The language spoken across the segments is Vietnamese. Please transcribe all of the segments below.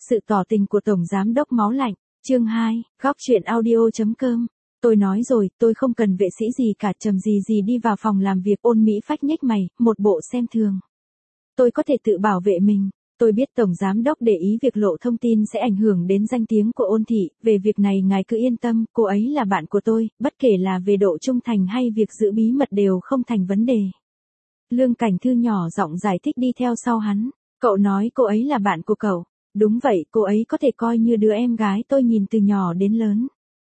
Sự tỏ tình của Tổng Giám đốc máu lạnh, chương 2, góc chuyện audio.com. Tôi nói rồi, tôi không cần vệ sĩ gì cả, trầm gì đi vào phòng làm việc. Ôn Mỹ Phách nhếch mày, một bộ xem thường. Tôi có thể tự bảo vệ mình. Tôi biết Tổng Giám đốc để ý việc lộ thông tin sẽ ảnh hưởng đến danh tiếng của Ôn thị, về việc này ngài cứ yên tâm, cô ấy là bạn của tôi, bất kể là về độ trung thành hay việc giữ bí mật đều không thành vấn đề. Lương Cảnh Thư nhỏ giọng giải thích đi theo sau hắn. Cậu nói cô ấy là bạn của cậu. Đúng vậy, cô ấy có thể coi như đứa em gái tôi nhìn từ nhỏ đến lớn.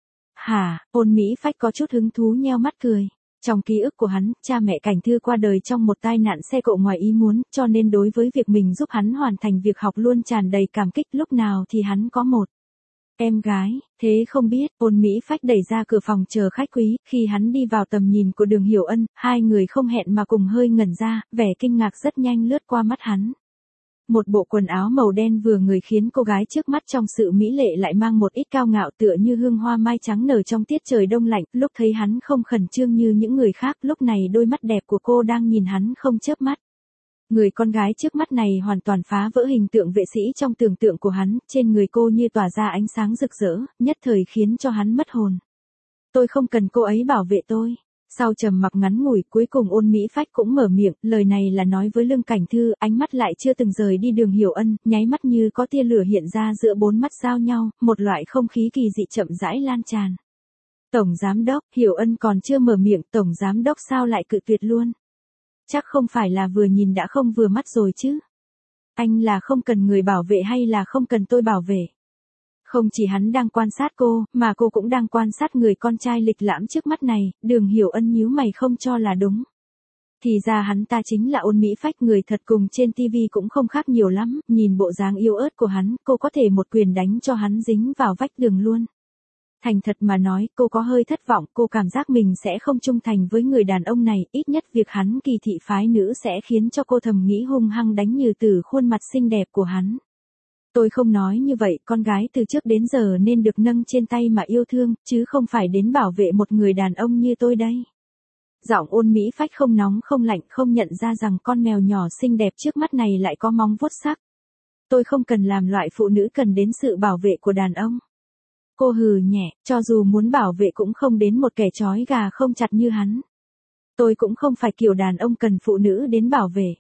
Hả? Ôn Mỹ Phách có chút hứng thú nheo mắt cười. Trong ký ức của hắn, cha mẹ Cảnh Thư qua đời trong một tai nạn xe cộ ngoài ý muốn, cho nên đối với việc mình giúp hắn hoàn thành việc học luôn tràn đầy cảm kích. Lúc nào thì hắn có một em gái, thế không biết. Ôn Mỹ Phách đẩy ra cửa phòng chờ khách quý, khi hắn đi vào tầm nhìn của Đường Hiểu Ân, hai người không hẹn mà cùng hơi ngẩn ra, vẻ kinh ngạc rất nhanh lướt qua mắt hắn. Một bộ quần áo màu đen vừa người khiến cô gái trước mắt trong sự mỹ lệ lại mang một ít cao ngạo, tựa như hương hoa mai trắng nở trong tiết trời đông lạnh. Lúc thấy hắn không khẩn trương như những người khác, lúc này đôi mắt đẹp của cô đang nhìn hắn không chớp mắt. Người con gái trước mắt này hoàn toàn phá vỡ hình tượng vệ sĩ trong tưởng tượng của hắn, trên người cô như tỏa ra ánh sáng rực rỡ, nhất thời khiến cho hắn mất hồn. Tôi không cần cô ấy bảo vệ tôi. Sau trầm mặc ngắn ngủi, cuối cùng Ôn Mỹ Phách cũng mở miệng, lời này là nói với Lương Cảnh Thư, ánh mắt lại chưa từng rời đi Đường Hiểu Ân, nháy mắt như có tia lửa hiện ra giữa bốn mắt giao nhau, một loại không khí kỳ dị chậm rãi lan tràn. Tổng Giám đốc, Hiểu Ân còn chưa mở miệng, Tổng Giám đốc sao lại cự tuyệt luôn? Chắc không phải là vừa nhìn đã không vừa mắt rồi chứ? Anh là không cần người bảo vệ hay là không cần tôi bảo vệ? Không chỉ hắn đang quan sát cô, mà cô cũng đang quan sát người con trai lịch lãm trước mắt này. Đường Hiểu Ân nhíu mày không cho là đúng. Thì ra hắn ta chính là Ôn Mỹ Phách, người thật cùng trên TV cũng không khác nhiều lắm. Nhìn bộ dáng yếu ớt của hắn, cô có thể một quyền đánh cho hắn dính vào vách tường luôn. Thành thật mà nói, cô có hơi thất vọng, cô cảm giác mình sẽ không trung thành với người đàn ông này, ít nhất việc hắn kỳ thị phái nữ sẽ khiến cho cô thầm nghĩ hung hăng đánh Như Tử khuôn mặt xinh đẹp của hắn. Tôi không nói như vậy, con gái từ trước đến giờ nên được nâng trên tay mà yêu thương, chứ không phải đến bảo vệ một người đàn ông như tôi đây. Giọng Ôn Mỹ Phách không nóng không lạnh, không nhận ra rằng con mèo nhỏ xinh đẹp trước mắt này lại có móng vuốt sắc. Tôi không cần làm loại phụ nữ cần đến sự bảo vệ của đàn ông. Cô hừ nhẹ, cho dù muốn bảo vệ cũng không đến một kẻ trói gà không chặt như hắn. Tôi cũng không phải kiểu đàn ông cần phụ nữ đến bảo vệ.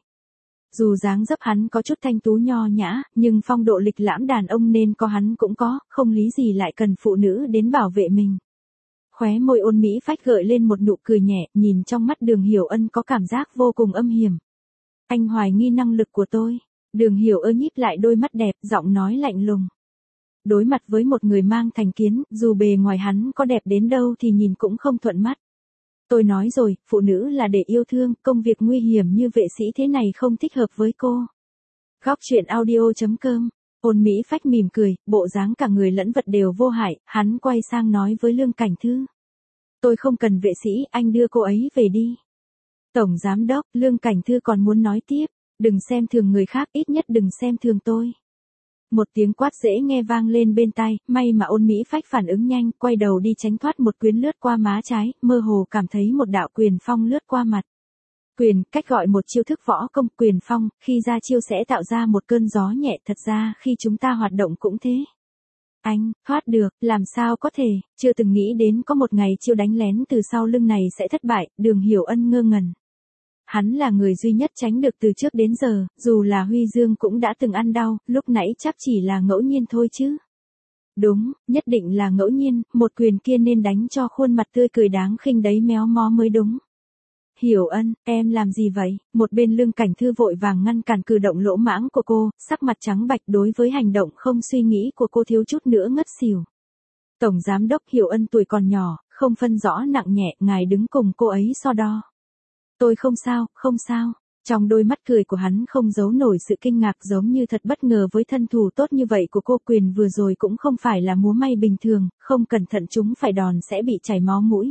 Dù dáng dấp hắn có chút thanh tú nho nhã, nhưng phong độ lịch lãm đàn ông nên có hắn cũng có, không lý gì lại cần phụ nữ đến bảo vệ mình. Khóe môi Ôn Mỹ Phách gợi lên một nụ cười nhẹ, nhìn trong mắt Đường Hiểu Ân có cảm giác vô cùng âm hiểm. Anh hoài nghi năng lực của tôi. Đường Hiểu Ân nhíp lại đôi mắt đẹp, giọng nói lạnh lùng. Đối mặt với một người mang thành kiến, dù bề ngoài hắn có đẹp đến đâu thì nhìn cũng không thuận mắt. Tôi nói rồi, phụ nữ là để yêu thương, công việc nguy hiểm như vệ sĩ thế này không thích hợp với cô. Góc chuyện audio.com. Ôn Mỹ Phách mỉm cười, bộ dáng cả người lẫn vật đều vô hại, hắn quay sang nói với Lương Cảnh Thư. Tôi không cần vệ sĩ, anh đưa cô ấy về đi. Tổng Giám đốc, Lương Cảnh Thư còn muốn nói tiếp, đừng xem thường người khác, ít nhất đừng xem thường tôi. Một tiếng quát dễ nghe vang lên bên tai, may mà Ôn Mỹ Phách phản ứng nhanh, quay đầu đi tránh thoát một quyền lướt qua má trái, mơ hồ cảm thấy một đạo quyền phong lướt qua mặt. Quyền, cách gọi một chiêu thức võ công, quyền phong, khi ra chiêu sẽ tạo ra một cơn gió nhẹ, thật ra khi chúng ta hoạt động cũng thế. Anh, thoát được, làm sao có thể, chưa từng nghĩ đến có một ngày chiêu đánh lén từ sau lưng này sẽ thất bại. Đường Hiểu Ân ngơ ngẩn. Hắn là người duy nhất tránh được từ trước đến giờ, dù là Huy Dương cũng đã từng ăn đau, lúc nãy chắc chỉ là ngẫu nhiên thôi chứ. Đúng, nhất định là ngẫu nhiên, một quyền kia nên đánh cho khuôn mặt tươi cười đáng khinh đấy méo mó mới đúng. Hiểu Ân, em làm gì vậy? Một bên Lương Cảnh Thư vội vàng ngăn cản cử động lỗ mãng của cô, sắc mặt trắng bạch đối với hành động không suy nghĩ của cô thiếu chút nữa ngất xỉu. Tổng Giám đốc, Hiểu Ân tuổi còn nhỏ, không phân rõ nặng nhẹ, ngài đứng cùng cô ấy so đo. Tôi không sao, không sao. Trong đôi mắt cười của hắn không giấu nổi sự kinh ngạc, giống như thật bất ngờ với thân thủ tốt như vậy của cô. Quyền vừa rồi cũng không phải là múa may bình thường, không cẩn thận chúng phải đòn sẽ bị chảy máu mũi.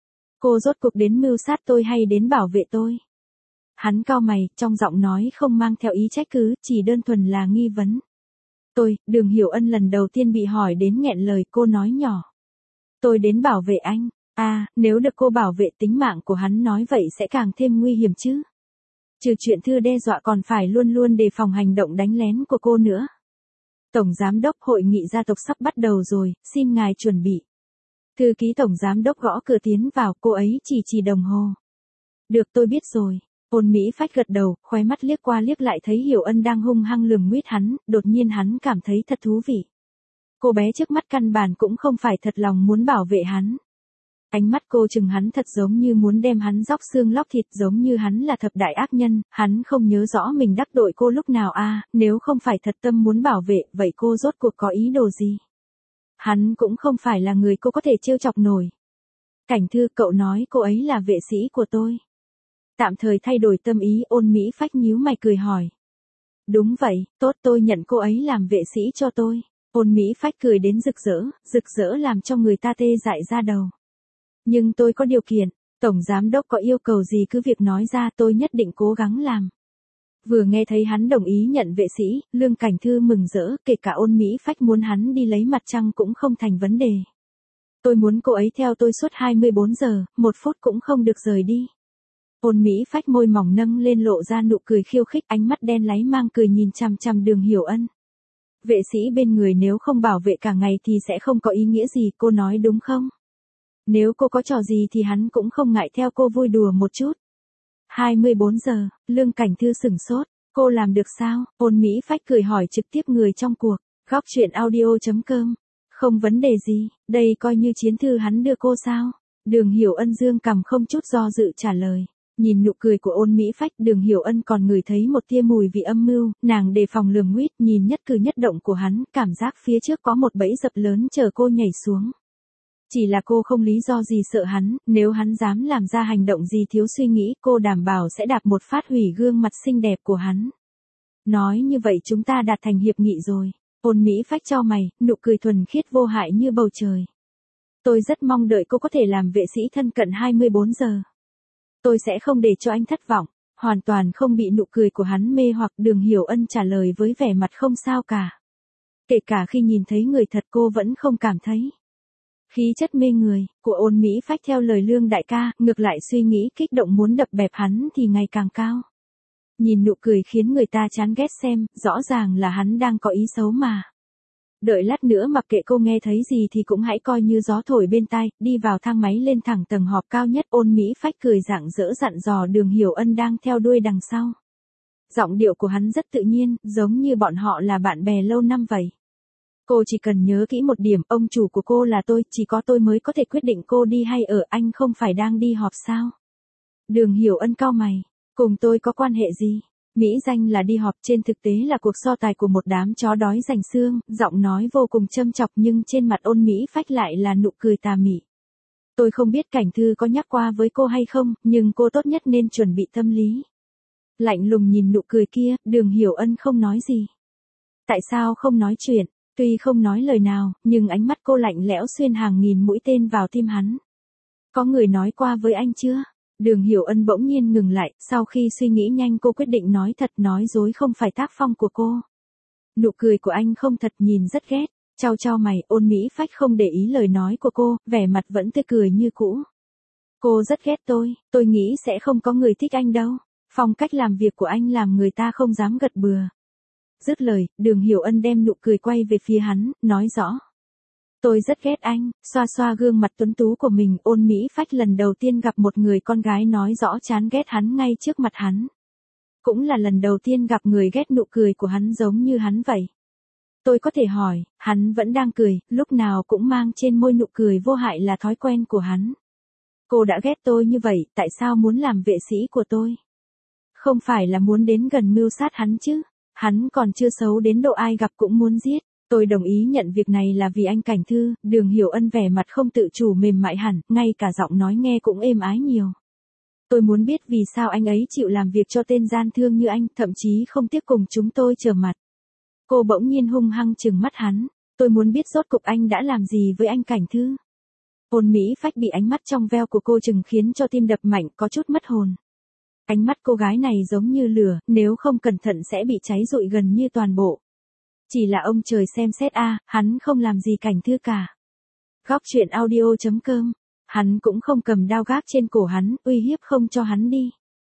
Cô rốt cuộc đến mưu sát tôi hay đến bảo vệ tôi? Hắn cau mày, trong giọng nói không mang theo ý trách cứ, chỉ đơn thuần là nghi vấn. Đường Hiểu Ân lần đầu tiên bị hỏi đến nghẹn lời, cô nói nhỏ. Tôi đến bảo vệ anh. À, nếu được cô bảo vệ tính mạng của hắn nói vậy sẽ càng thêm nguy hiểm chứ. Trừ chuyện Thư đe dọa còn phải luôn luôn đề phòng hành động đánh lén của cô nữa. Tổng giám đốc, hội nghị gia tộc sắp bắt đầu rồi, xin ngài chuẩn bị. Thư ký tổng giám đốc gõ cửa tiến vào, cô ấy chỉ đồng hồ. Được, tôi biết rồi. Ôn Mỹ Phách gật đầu, khóe mắt liếc qua liếc lại thấy Hiểu Ân đang hung hăng lườm nguýt hắn, đột nhiên hắn cảm thấy thật thú vị. Cô bé trước mắt căn bản cũng không phải thật lòng muốn bảo vệ hắn. Ánh mắt cô chừng hắn thật giống như muốn đem hắn róc xương lóc thịt, giống như hắn là thập đại ác nhân, hắn không nhớ rõ mình đắc tội cô lúc nào à, nếu không phải thật tâm muốn bảo vệ, vậy cô rốt cuộc có ý đồ gì? Hắn cũng không phải là người cô có thể trêu chọc nổi. Cảnh Thư, cậu nói cô ấy là vệ sĩ của tôi. Tạm thời thay đổi tâm ý, Ôn Mỹ Phách nhíu mày cười hỏi. Đúng vậy, tốt, tôi nhận cô ấy làm vệ sĩ cho tôi. Ôn Mỹ Phách cười đến rực rỡ làm cho người ta tê dại ra đầu. Nhưng tôi có điều kiện, tổng giám đốc có yêu cầu gì cứ việc nói ra, tôi nhất định cố gắng làm. Vừa nghe thấy hắn đồng ý nhận vệ sĩ, Lương Cảnh Thư mừng rỡ, kể cả Ôn Mỹ Phách muốn hắn đi lấy mặt trăng cũng không thành vấn đề. Tôi muốn cô ấy theo tôi suốt 24 giờ, 1 phút cũng không được rời đi. Ôn Mỹ Phách môi mỏng nâng lên lộ ra nụ cười khiêu khích, ánh mắt đen láy mang cười nhìn chằm chằm Đường Hiểu Ân. Vệ sĩ bên người nếu không bảo vệ cả ngày thì sẽ không có ý nghĩa gì, cô nói đúng không? Nếu cô có trò gì thì hắn cũng không ngại theo cô vui đùa một chút. 24 giờ, Lương Cảnh Thư sửng sốt, cô làm được sao? Ôn Mỹ Phách cười hỏi trực tiếp người trong cuộc. Góc truyện audio.com. Không vấn đề gì, đây coi như chiến thư hắn đưa cô sao? Đường Hiểu Ân dương cằm không chút do dự trả lời. Nhìn nụ cười của Ôn Mỹ Phách, Đường Hiểu Ân còn ngửi thấy một tia mùi vị âm mưu, nàng đề phòng lườm nguýt, nhìn nhất cử nhất động của hắn, cảm giác phía trước có một bẫy dập lớn chờ cô nhảy xuống. Chỉ là cô không lý do gì sợ hắn, nếu hắn dám làm ra hành động gì thiếu suy nghĩ, cô đảm bảo sẽ đạp một phát hủy gương mặt xinh đẹp của hắn. Nói như vậy chúng ta đạt thành hiệp nghị rồi. Ôn Mỹ Phách chau mày, nụ cười thuần khiết vô hại như bầu trời. Tôi rất mong đợi cô có thể làm vệ sĩ thân cận 24 giờ. Tôi sẽ không để cho anh thất vọng. Hoàn toàn không bị nụ cười của hắn mê hoặc, Đường Hiểu Ân trả lời với vẻ mặt không sao cả. Kể cả khi nhìn thấy người thật cô vẫn không cảm thấy. Khí chất mê người của Ôn Mỹ Phách theo lời Lương đại ca, ngược lại suy nghĩ kích động muốn đập bẹp hắn thì ngày càng cao. Nhìn nụ cười khiến người ta chán ghét xem, rõ ràng là hắn đang có ý xấu mà. Đợi lát nữa mặc kệ cô nghe thấy gì thì cũng hãy coi như gió thổi bên tai, đi vào thang máy lên thẳng tầng họp cao nhất. Ôn Mỹ Phách cười rạng rỡ dặn dò Đường Hiểu Ân đang theo đuôi đằng sau. Giọng điệu của hắn rất tự nhiên, giống như bọn họ là bạn bè lâu năm vậy. Cô chỉ cần nhớ kỹ một điểm, ông chủ của cô là tôi, chỉ có tôi mới có thể quyết định cô đi hay ở, anh không phải đang đi họp sao? Đường Hiểu Ân cau mày, cùng tôi có quan hệ gì? Mỹ danh là đi họp, trên thực tế là cuộc so tài của một đám chó đói rành xương, giọng nói vô cùng châm chọc nhưng trên mặt Ôn Mỹ Phách lại là nụ cười tà mị. Tôi không biết Cảnh Thư có nhắc qua với cô hay không, nhưng cô tốt nhất nên chuẩn bị tâm lý. Lạnh lùng nhìn nụ cười kia, Đường Hiểu Ân không nói gì. Tại sao không nói chuyện? Tuy không nói lời nào, nhưng ánh mắt cô lạnh lẽo xuyên hàng nghìn mũi tên vào tim hắn. Có người nói qua với anh chưa? Đường Hiểu Ân bỗng nhiên ngừng lại, sau khi suy nghĩ nhanh cô quyết định nói thật, nói dối không phải tác phong của cô. Nụ cười của anh không thật, nhìn rất ghét. Chau mày, Ôn Mỹ Phách không để ý lời nói của cô, vẻ mặt vẫn tươi cười như cũ. Cô rất ghét tôi nghĩ sẽ không có người thích anh đâu. Phong cách làm việc của anh làm người ta không dám gật bừa. Dứt lời, Đường Hiểu Ân đem nụ cười quay về phía hắn, nói rõ. Tôi rất ghét anh, xoa xoa gương mặt tuấn tú của mình. Ôn Mỹ Phách lần đầu tiên gặp một người con gái nói rõ chán ghét hắn ngay trước mặt hắn. Cũng là lần đầu tiên gặp người ghét nụ cười của hắn giống như hắn vậy. Tôi có thể hỏi, hắn vẫn đang cười, lúc nào cũng mang trên môi nụ cười vô hại là thói quen của hắn. Cô đã ghét tôi như vậy, tại sao muốn làm vệ sĩ của tôi? Không phải là muốn đến gần mưu sát hắn chứ? Hắn còn chưa xấu đến độ ai gặp cũng muốn giết. Tôi đồng ý nhận việc này là vì anh Cảnh Thư. Đường Hiểu Ân vẻ mặt không tự chủ mềm mại hẳn, ngay cả giọng nói nghe cũng êm ái nhiều. Tôi muốn biết vì sao anh ấy chịu làm việc cho tên gian thương như anh, thậm chí không tiếc cùng chúng tôi trở mặt. Cô bỗng nhiên hung hăng trừng mắt hắn. Tôi muốn biết rốt cục anh đã làm gì với anh Cảnh Thư. Ôn Mỹ Phách bị ánh mắt trong veo của cô trừng khiến cho tim đập mạnh, có chút mất hồn. Ánh mắt cô gái này giống như lửa, nếu không cẩn thận sẽ bị cháy rụi gần như toàn bộ. Chỉ là ông trời xem xét a, hắn không làm gì Cảnh Thư cả. Góc truyện audio.com. Hắn cũng không cầm đao gác trên cổ hắn, uy hiếp không cho hắn đi.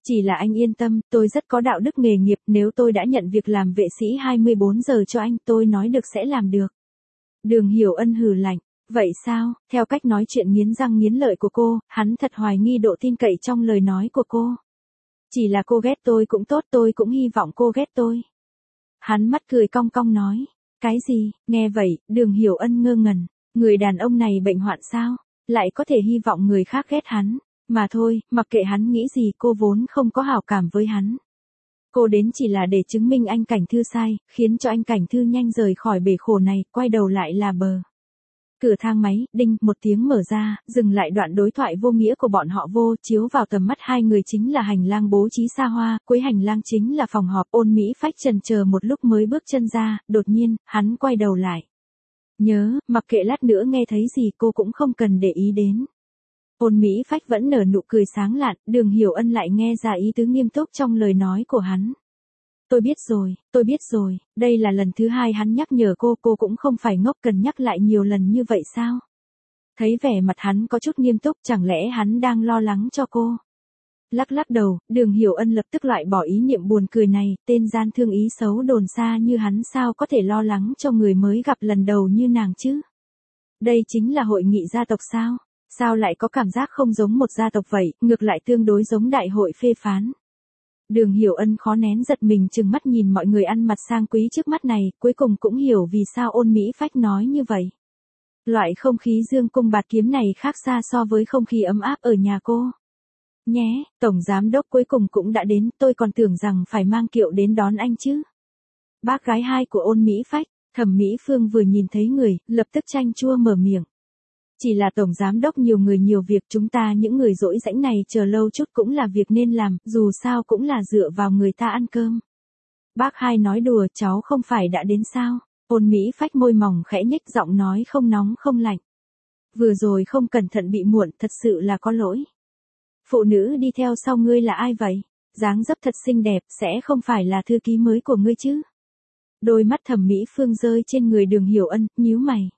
Chỉ là anh yên tâm, tôi rất có đạo đức nghề nghiệp, nếu tôi đã nhận việc làm vệ sĩ 24 giờ cho anh, tôi nói được sẽ làm được. Đường Hiểu Ân hừ lạnh. Vậy sao, theo cách nói chuyện nghiến răng nghiến lợi của cô, hắn thật hoài nghi độ tin cậy trong lời nói của cô. Chỉ là cô ghét tôi cũng tốt, tôi cũng hy vọng cô ghét tôi. Hắn mắt cười cong cong nói. Cái gì, nghe vậy, Đường Hiểu Ân ngơ ngẩn. Người đàn ông này bệnh hoạn sao, lại có thể hy vọng người khác ghét hắn. Mà thôi, mặc kệ hắn nghĩ gì, cô vốn không có hảo cảm với hắn. Cô đến chỉ là để chứng minh anh Cảnh Thư sai, khiến cho anh Cảnh Thư nhanh rời khỏi bể khổ này, quay đầu lại là bờ. Cửa thang máy, đinh, một tiếng mở ra, dừng lại đoạn đối thoại vô nghĩa của bọn họ vô, chiếu vào tầm mắt hai người chính là hành lang bố trí xa hoa, cuối hành lang chính là phòng họp. Ôn Mỹ Phách chần chờ một lúc mới bước chân ra, đột nhiên, hắn quay đầu lại. Nhớ, mặc kệ lát nữa nghe thấy gì cô cũng không cần để ý đến. Ôn Mỹ Phách vẫn nở nụ cười sáng lạn, Đường Hiểu Ân lại nghe ra ý tứ nghiêm túc trong lời nói của hắn. Tôi biết rồi, đây là lần thứ hai hắn nhắc nhở cô cũng không phải ngốc cần nhắc lại nhiều lần như vậy sao? Thấy vẻ mặt hắn có chút nghiêm túc, chẳng lẽ hắn đang lo lắng cho cô? Lắc lắc đầu, Đường Hiểu Ân lập tức loại bỏ ý niệm buồn cười này, tên gian thương ý xấu đồn xa như hắn sao có thể lo lắng cho người mới gặp lần đầu như nàng chứ? Đây chính là hội nghị gia tộc sao? Sao lại có cảm giác không giống một gia tộc vậy, ngược lại tương đối giống đại hội phê phán? Đường Hiểu Ân khó nén giật mình chừng mắt nhìn mọi người ăn mặt sang quý trước mắt này, cuối cùng cũng hiểu vì sao Ôn Mỹ Phách nói như vậy. Loại không khí dương cung bạt kiếm này khác xa so với không khí ấm áp ở nhà cô. Nhé, Tổng Giám Đốc cuối cùng cũng đã đến, tôi còn tưởng rằng phải mang kiệu đến đón anh chứ. Bác gái hai của Ôn Mỹ Phách, Thẩm Mỹ Phương vừa nhìn thấy người, lập tức chanh chua mở miệng. Chỉ là Tổng Giám Đốc nhiều người nhiều việc, chúng ta những người rỗi rãnh này chờ lâu chút cũng là việc nên làm, dù sao cũng là dựa vào người ta ăn cơm. Bác hai nói đùa, cháu không phải đã đến sao? Ôn Mỹ Phách môi mỏng khẽ nhếch, giọng nói không nóng không lạnh. Vừa rồi không cẩn thận bị muộn, thật sự là có lỗi. Phụ nữ đi theo sau ngươi là ai vậy? Dáng dấp thật xinh đẹp, sẽ không phải là thư ký mới của ngươi chứ? Đôi mắt Thẩm Mỹ Phương rơi trên người Đường Hiểu Ân, nhíu mày.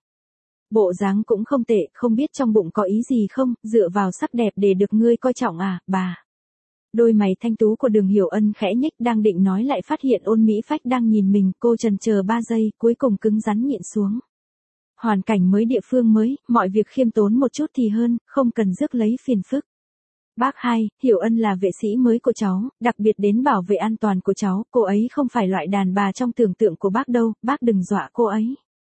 Bộ dáng cũng không tệ, không biết trong bụng có ý gì không, dựa vào sắc đẹp để được ngươi coi trọng à, bà. Đôi mày thanh tú của Đường Hiểu Ân khẽ nhếch, đang định nói lại phát hiện Ôn Mỹ Phách đang nhìn mình, cô chần chờ 3 giây, cuối cùng cứng rắn nhịn xuống. Hoàn cảnh mới, địa phương mới, mọi việc khiêm tốn một chút thì hơn, không cần rước lấy phiền phức. Bác hai, Hiểu Ân là vệ sĩ mới của cháu, đặc biệt đến bảo vệ an toàn của cháu, cô ấy không phải loại đàn bà trong tưởng tượng của bác đâu, bác đừng dọa cô ấy.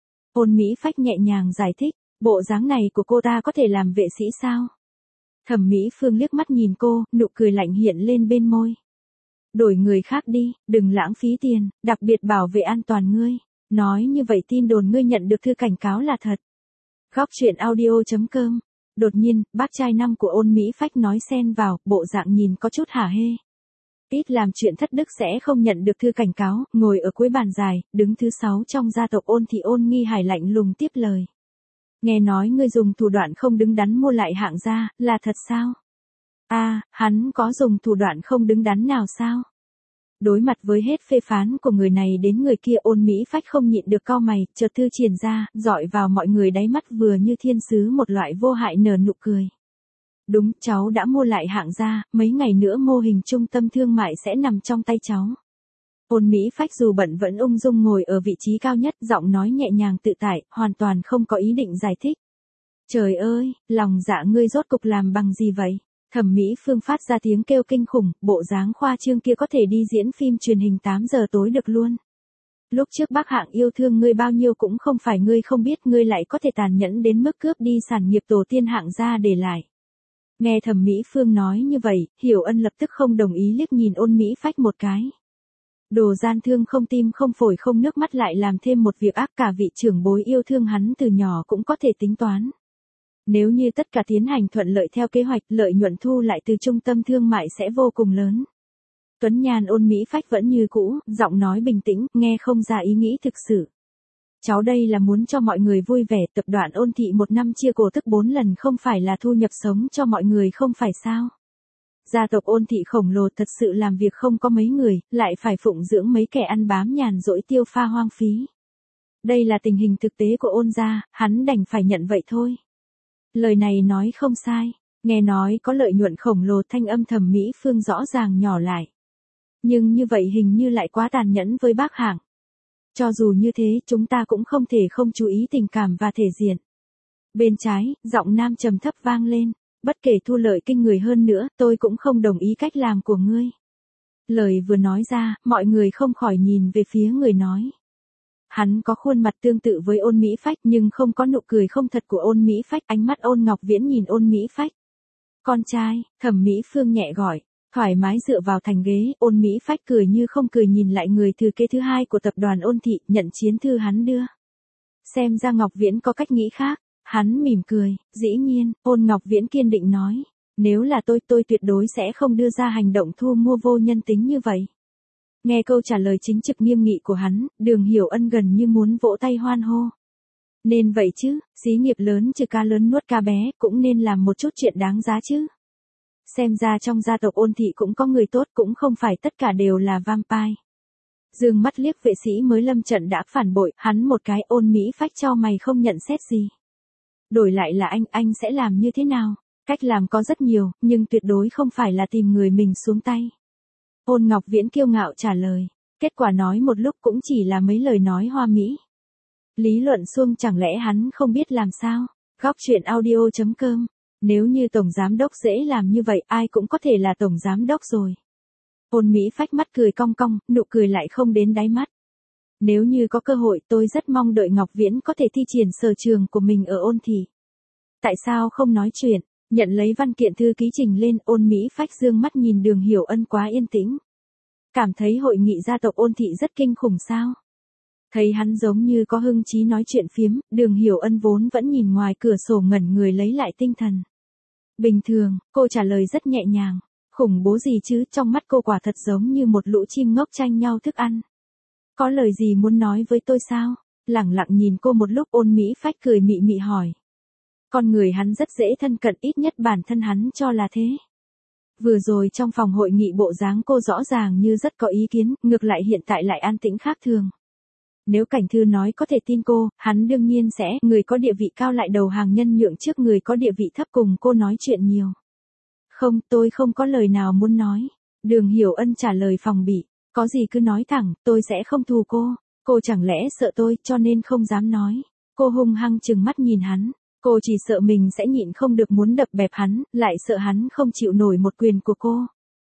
Ôn Mỹ Phách nhẹ nhàng giải thích, bộ dáng này của cô ta có thể làm vệ sĩ sao? Thẩm Mỹ Phương liếc mắt nhìn cô, nụ cười lạnh hiện lên bên môi. Đổi người khác đi, đừng lãng phí tiền, đặc biệt bảo vệ an toàn ngươi. Nói như vậy tin đồn ngươi nhận được thư cảnh cáo là thật. Góc truyện audio.com. Đột nhiên, bác trai năm của Ôn Mỹ Phách nói xen vào, bộ dạng nhìn có chút hả hê. Ít làm chuyện thất đức sẽ không nhận được thư cảnh cáo, ngồi ở cuối bàn dài, đứng thứ 6 trong gia tộc Ôn thì Ôn Nghi Hải lạnh lùng tiếp lời. Nghe nói ngươi dùng thủ đoạn không đứng đắn mua lại hạng gia, là thật sao? Hắn có dùng thủ đoạn không đứng đắn nào sao? Đối mặt với hết phê phán của người này đến người kia, Ôn Mỹ Phách không nhịn được cau mày, chợt thư triển ra, dọi vào mọi người đáy mắt vừa như thiên sứ một loại vô hại nở nụ cười. Đúng, cháu đã mua lại hạng gia, mấy ngày nữa mô hình trung tâm thương mại sẽ nằm trong tay cháu. Ôn Mỹ Phách dù bận vẫn ung dung ngồi ở vị trí cao nhất, giọng nói nhẹ nhàng tự tại, hoàn toàn không có ý định giải thích. Trời ơi, lòng dạ ngươi rốt cục làm bằng gì vậy? Thẩm Mỹ Phương phát ra tiếng kêu kinh khủng, bộ dáng khoa trương kia có thể đi diễn phim truyền hình 8 giờ tối được luôn. Lúc trước bác hạng yêu thương ngươi bao nhiêu cũng không phải ngươi không biết, ngươi lại có thể tàn nhẫn đến mức cướp đi sản nghiệp tổ tiên hạng gia để lại. Nghe Thẩm Mỹ Phương nói như vậy, Hiểu Ân lập tức không đồng ý, liếc nhìn Ôn Mỹ Phách một cái. Đồ gian thương không tim không phổi không nước mắt, lại làm thêm một việc ác, cả vị trưởng bối yêu thương hắn từ nhỏ cũng có thể tính toán. Nếu như tất cả tiến hành thuận lợi theo kế hoạch, lợi nhuận thu lại từ trung tâm thương mại sẽ vô cùng lớn. Tuấn Nhan Ôn Mỹ Phách vẫn như cũ, giọng nói bình tĩnh, nghe không ra ý nghĩ thực sự. Cháu đây là muốn cho mọi người vui vẻ, tập đoàn Ôn thị một năm chia cổ tức 4 lần không phải là thu nhập sống cho mọi người không phải sao? Gia tộc Ôn thị khổng lồ thật sự làm việc không có mấy người, lại phải phụng dưỡng mấy kẻ ăn bám nhàn rỗi tiêu pha hoang phí. Đây là tình hình thực tế của Ôn gia, hắn đành phải nhận vậy thôi. Lời này nói không sai. Nghe nói có lợi nhuận khổng lồ, thanh âm Thẩm Mỹ Phương rõ ràng nhỏ lại. Nhưng như vậy hình như lại quá tàn nhẫn với bác Hạng. Cho dù như thế, chúng ta cũng không thể không chú ý tình cảm và thể diện. Bên trái, giọng nam trầm thấp vang lên. Bất kể thu lợi kinh người hơn nữa, tôi cũng không đồng ý cách làm của ngươi. Lời vừa nói ra, mọi người không khỏi nhìn về phía người nói. Hắn có khuôn mặt tương tự với Ôn Mỹ Phách nhưng không có nụ cười không thật của Ôn Mỹ Phách. Ánh mắt Ôn Ngọc Viễn nhìn Ôn Mỹ Phách. Con trai, Thẩm Mỹ Phương nhẹ gọi. Thoải mái dựa vào thành ghế, Ôn Mỹ Phách cười như không cười nhìn lại người thừa kế thứ hai của tập đoàn Ôn Thị, nhận chiến thư hắn đưa. Xem ra Ngọc Viễn có cách nghĩ khác. Hắn mỉm cười, dĩ nhiên, Ôn Ngọc Viễn kiên định nói. Nếu là tôi tuyệt đối sẽ không đưa ra hành động thu mua vô nhân tính như vậy. Nghe câu trả lời chính trực nghiêm nghị của hắn, Đường Hiểu Ân gần như muốn vỗ tay hoan hô. Nên vậy chứ, xí nghiệp lớn trừ cá lớn nuốt cá bé, cũng nên làm một chút chuyện đáng giá chứ. Xem ra trong gia tộc Ôn Thị cũng có người tốt, cũng không phải tất cả đều là vampire. Dương mắt liếc vệ sĩ mới lâm trận đã phản bội, hắn một cái. Ôn Mỹ Phách cho mày không nhận xét gì. Đổi lại là anh sẽ làm như thế nào? Cách làm có rất nhiều, nhưng tuyệt đối không phải là tìm người mình xuống tay. Ôn Ngọc Viễn kiêu ngạo trả lời. Kết quả nói một lúc cũng chỉ là mấy lời nói hoa mỹ. Lý luận suông, chẳng lẽ hắn không biết làm sao? Góc truyện audio.com. Nếu như tổng giám đốc dễ làm như vậy, ai cũng có thể là tổng giám đốc rồi. Ôn Mỹ Phách mắt cười cong cong, nụ cười lại không đến đáy mắt. Nếu như có cơ hội, tôi rất mong đợi Ngọc Viễn có thể thi triển sở trường của mình ở Ôn Thị. Tại sao không nói chuyện? Nhận lấy văn kiện thư ký trình lên, Ôn Mỹ Phách dương mắt nhìn Đường Hiểu Ân quá yên tĩnh. Cảm thấy hội nghị gia tộc Ôn Thị rất kinh khủng sao? Thấy hắn giống như có hưng chí nói chuyện phiếm, Đường Hiểu Ân vốn vẫn nhìn ngoài cửa sổ ngẩn người lấy lại tinh thần. Bình thường, cô trả lời rất nhẹ nhàng. Khủng bố gì chứ, trong mắt cô quả thật giống như một lũ chim ngốc tranh nhau thức ăn. Có lời gì muốn nói với tôi sao? Lẳng lặng nhìn cô một lúc, Ôn Mỹ Phách cười mị mị hỏi. Con người hắn rất dễ thân cận, ít nhất bản thân hắn cho là thế. Vừa rồi trong phòng hội nghị bộ dáng cô rõ ràng như rất có ý kiến, ngược lại hiện tại lại an tĩnh khác thường. Nếu Cảnh Thư nói có thể tin cô, hắn đương nhiên sẽ, người có địa vị cao lại đầu hàng nhân nhượng trước người có địa vị thấp cùng cô nói chuyện nhiều. Không, tôi không có lời nào muốn nói. Đường Hiểu Ân trả lời phòng bị. Có gì cứ nói thẳng, tôi sẽ không thù cô. Cô chẳng lẽ sợ tôi cho nên không dám nói. Cô hung hăng trừng mắt nhìn hắn. Cô chỉ sợ mình sẽ nhịn không được muốn đập bẹp hắn, lại sợ hắn không chịu nổi một quyền của cô.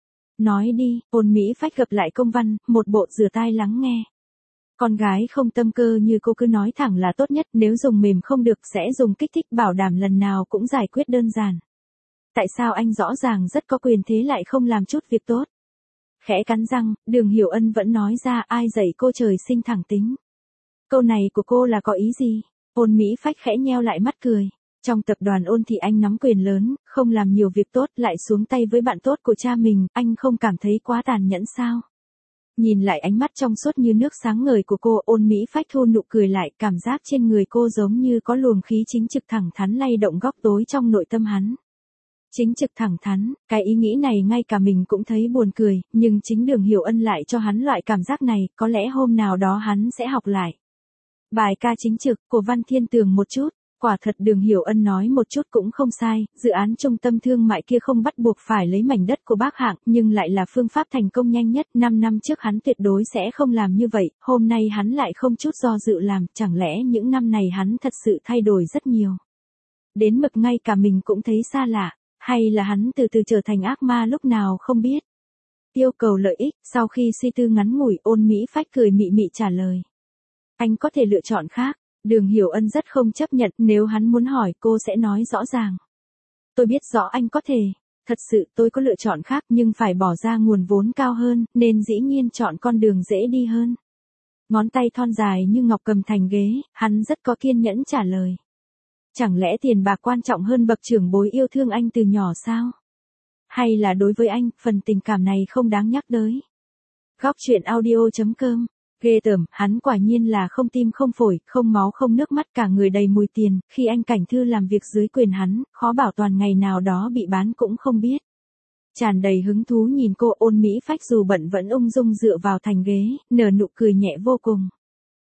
Nói đi, Ôn Mỹ Phách gập lại công văn, một bộ rửa tai lắng nghe. Con gái không tâm cơ như cô cứ nói thẳng là tốt nhất, nếu dùng mềm không được sẽ dùng kích thích, bảo đảm lần nào cũng giải quyết đơn giản. Tại sao anh rõ ràng rất có quyền thế lại không làm chút việc tốt? Khẽ cắn răng, Đường Hiểu Ân vẫn nói ra, ai dạy cô trời sinh thẳng tính. Câu này của cô là có ý gì? Ôn Mỹ Phách khẽ nheo lại mắt cười. Trong tập đoàn Ôn Thị anh nắm quyền lớn, không làm nhiều việc tốt, lại xuống tay với bạn tốt của cha mình, anh không cảm thấy quá tàn nhẫn sao? Nhìn lại ánh mắt trong suốt như nước sáng ngời của cô, Ôn Mỹ Phách thu nụ cười lại, cảm giác trên người cô giống như có luồng khí chính trực thẳng thắn lay động góc tối trong nội tâm hắn. Chính trực thẳng thắn, cái ý nghĩ này ngay cả mình cũng thấy buồn cười, nhưng chính Đường Hiểu Ân lại cho hắn loại cảm giác này, có lẽ hôm nào đó hắn sẽ học lại. Bài ca chính trực của Văn Thiên Tường một chút, quả thật Đường Hiểu Ân nói một chút cũng không sai, dự án trung tâm thương mại kia không bắt buộc phải lấy mảnh đất của Bác Hạng, nhưng lại là phương pháp thành công nhanh nhất, 5 năm trước hắn tuyệt đối sẽ không làm như vậy, hôm nay hắn lại không chút do dự làm, chẳng lẽ những năm này hắn thật sự thay đổi rất nhiều. Đến mực ngay cả mình cũng thấy xa lạ. Hay là hắn từ từ trở thành ác ma lúc nào không biết. Yêu cầu lợi ích, sau khi suy tư ngắn ngủi, Ôn Mỹ Phách cười mị mị trả lời. Anh có thể lựa chọn khác. Đường Hiểu Ân rất không chấp nhận, nếu hắn muốn hỏi cô sẽ nói rõ ràng. Tôi biết rõ anh có thể. Thật sự tôi có lựa chọn khác nhưng phải bỏ ra nguồn vốn cao hơn, nên dĩ nhiên chọn con đường dễ đi hơn. Ngón tay thon dài như ngọc cầm thành ghế, hắn rất có kiên nhẫn trả lời. Chẳng lẽ tiền bạc quan trọng hơn bậc trưởng bối yêu thương anh từ nhỏ sao? Hay là đối với anh, phần tình cảm này không đáng nhắc tới? Góc truyện audio.com. Ghê tởm, hắn quả nhiên là không tim không phổi, không máu không nước mắt, cả người đầy mùi tiền, khi anh Cảnh Thư làm việc dưới quyền hắn, khó bảo toàn ngày nào đó bị bán cũng không biết. Tràn đầy hứng thú nhìn cô, Ôn Mỹ Phách dù bận vẫn ung dung dựa vào thành ghế, nở nụ cười nhẹ vô cùng.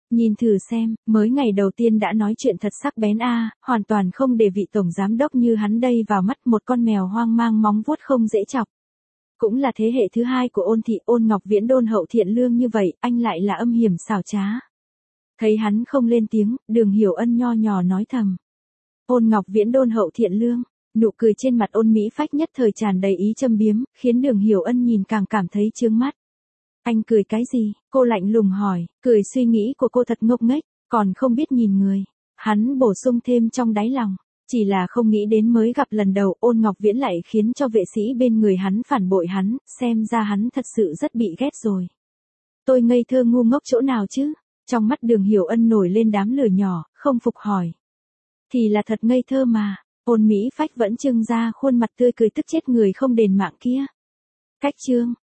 Nhìn thử xem, mới ngày đầu tiên đã nói chuyện thật sắc bén a, hoàn toàn không để vị tổng giám đốc như hắn đây vào mắt, một con mèo hoang mang móng vuốt không dễ chọc. Cũng là thế hệ thứ hai của Ôn thị, Ôn Ngọc Viễn đôn hậu thiện lương như vậy, anh lại là âm hiểm xảo trá. Thấy hắn không lên tiếng, Đường Hiểu Ân nho nhỏ nói thầm. Ôn Ngọc Viễn đôn hậu thiện lương, nụ cười trên mặt Ôn Mỹ Phách nhất thời tràn đầy ý châm biếm, khiến Đường Hiểu Ân nhìn càng cảm thấy chướng mắt. Anh cười cái gì? Cô lạnh lùng hỏi, cười suy nghĩ của cô thật ngốc nghếch, còn không biết nhìn người. Hắn bổ sung thêm trong đáy lòng, chỉ là không nghĩ đến mới gặp lần đầu Ôn Ngọc Viễn lại khiến cho vệ sĩ bên người hắn phản bội hắn, xem ra hắn thật sự rất bị ghét rồi. Tôi ngây thơ ngu ngốc chỗ nào chứ? Trong mắt Đường Hiểu Ân nổi lên đám lửa nhỏ, không phục hỏi. Thì là thật ngây thơ mà, Ôn Mỹ Phách vẫn trưng ra khuôn mặt tươi cười tức chết người không đền mạng kia. Cách chương